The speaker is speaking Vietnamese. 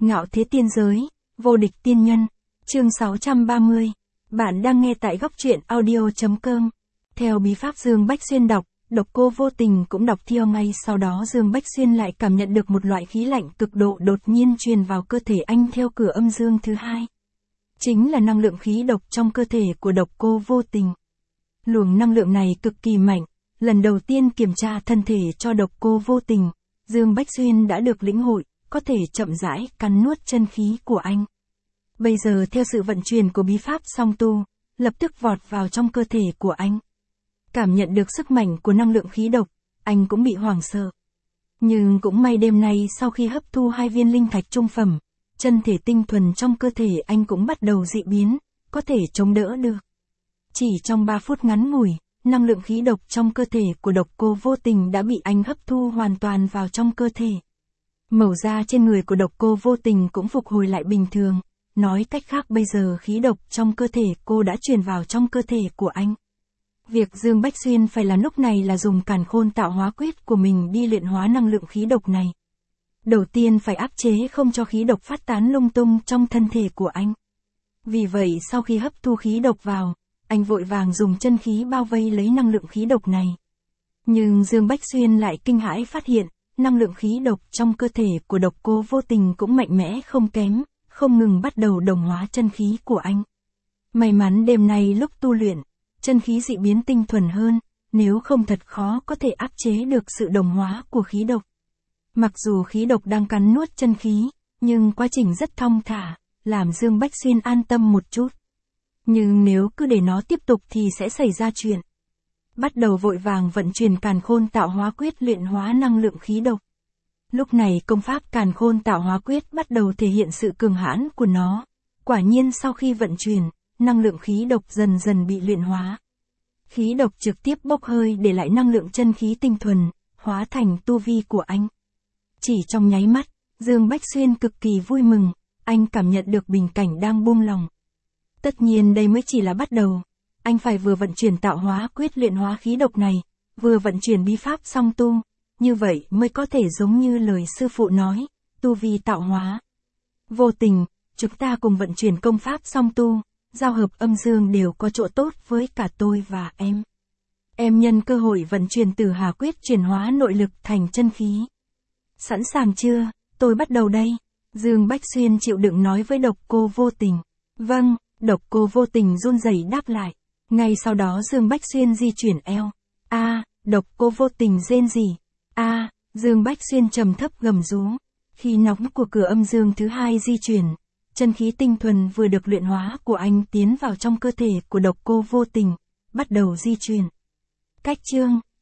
Ngạo thế tiên giới, vô địch tiên nhân, chương 630. Bạn đang nghe tại góc truyện audio.com. Theo bí pháp Dương Bách Xuyên đọc, Độc Cô vô tình cũng đọc theo ngay sau đó Dương Bách Xuyên lại cảm nhận được một loại khí lạnh cực độ đột nhiên truyền vào cơ thể anh theo cửa âm dương thứ hai. Chính là năng lượng khí độc trong cơ thể của Độc Cô vô tình. Luồng năng lượng này cực kỳ mạnh, lần đầu tiên kiểm tra thân thể cho Độc Cô vô tình, Dương Bách Xuyên đã được lĩnh hội, có thể chậm rãi cắn nuốt chân khí của anh. Bây giờ theo sự vận chuyển của bí pháp song tu, lập tức vọt vào trong cơ thể của anh. Cảm nhận được sức mạnh của năng lượng khí độc, anh cũng bị hoảng sợ. Nhưng cũng may đêm nay sau khi hấp thu 2 viên linh thạch trung phẩm, chân thể tinh thuần trong cơ thể anh cũng bắt đầu dị biến, có thể chống đỡ được. Chỉ trong 3 phút ngắn ngủi, năng lượng khí độc trong cơ thể của Độc Cô vô tình đã bị anh hấp thu hoàn toàn vào trong cơ thể. Màu da trên người của Độc Cô vô tình cũng phục hồi lại bình thường, nói cách khác bây giờ khí độc trong cơ thể cô đã truyền vào trong cơ thể của anh. Việc Dương Bách Xuyên phải làm lúc này là dùng Càn Khôn Tạo Hóa Quyết của mình đi luyện hóa năng lượng khí độc này. Đầu tiên phải áp chế không cho khí độc phát tán lung tung trong thân thể của anh. Vì vậy sau khi hấp thu khí độc vào, anh vội vàng dùng chân khí bao vây lấy năng lượng khí độc này. Nhưng Dương Bách Xuyên lại kinh hãi phát hiện, năng lượng khí độc trong cơ thể của Độc Cô vô tình cũng mạnh mẽ không kém, không ngừng bắt đầu đồng hóa chân khí của anh. May mắn đêm nay lúc tu luyện, chân khí dị biến tinh thuần hơn, nếu không thật khó có thể áp chế được sự đồng hóa của khí độc. Mặc dù khí độc đang cắn nuốt chân khí, nhưng quá trình rất thong thả, làm Dương Bách Xuyên an tâm một chút. Nhưng nếu cứ để nó tiếp tục thì sẽ xảy ra chuyện. Bắt đầu vội vàng vận chuyển Càn Khôn Tạo Hóa Quyết luyện hóa năng lượng khí độc. Lúc này công pháp Càn Khôn Tạo Hóa Quyết bắt đầu thể hiện sự cường hãn của nó. Quả nhiên sau khi vận chuyển, năng lượng khí độc dần dần bị luyện hóa. Khí độc trực tiếp bốc hơi để lại năng lượng chân khí tinh thuần, hóa thành tu vi của anh. Chỉ trong nháy mắt, Dương Bách Xuyên cực kỳ vui mừng, anh cảm nhận được bình cảnh đang buông lòng. Tất nhiên đây mới chỉ là bắt đầu. Anh phải vừa vận chuyển tạo hóa quyết luyện hóa khí độc này, vừa vận chuyển bí pháp song tu, như vậy mới có thể giống như lời sư phụ nói, tu vi tạo hóa. Vô tình, chúng ta cùng vận chuyển công pháp song tu, giao hợp âm dương đều có chỗ tốt với cả tôi và em. Em nhân cơ hội vận chuyển Tử Hà Quyết chuyển hóa nội lực thành chân khí. Sẵn sàng chưa, tôi bắt đầu đây. Dương Bách Xuyên chịu đựng nói với Độc Cô vô tình. Vâng, Độc Cô vô tình run rẩy đáp lại. Ngay sau đó Dương Bách Xuyên di chuyển eo. Độc Cô vô tình rên rỉ. Dương Bách Xuyên trầm thấp gầm rú. Khi nóng của cửa âm dương thứ hai di chuyển, chân khí tinh thuần vừa được luyện hóa của anh tiến vào trong cơ thể của Độc Cô vô tình, bắt đầu di chuyển. Cách chương,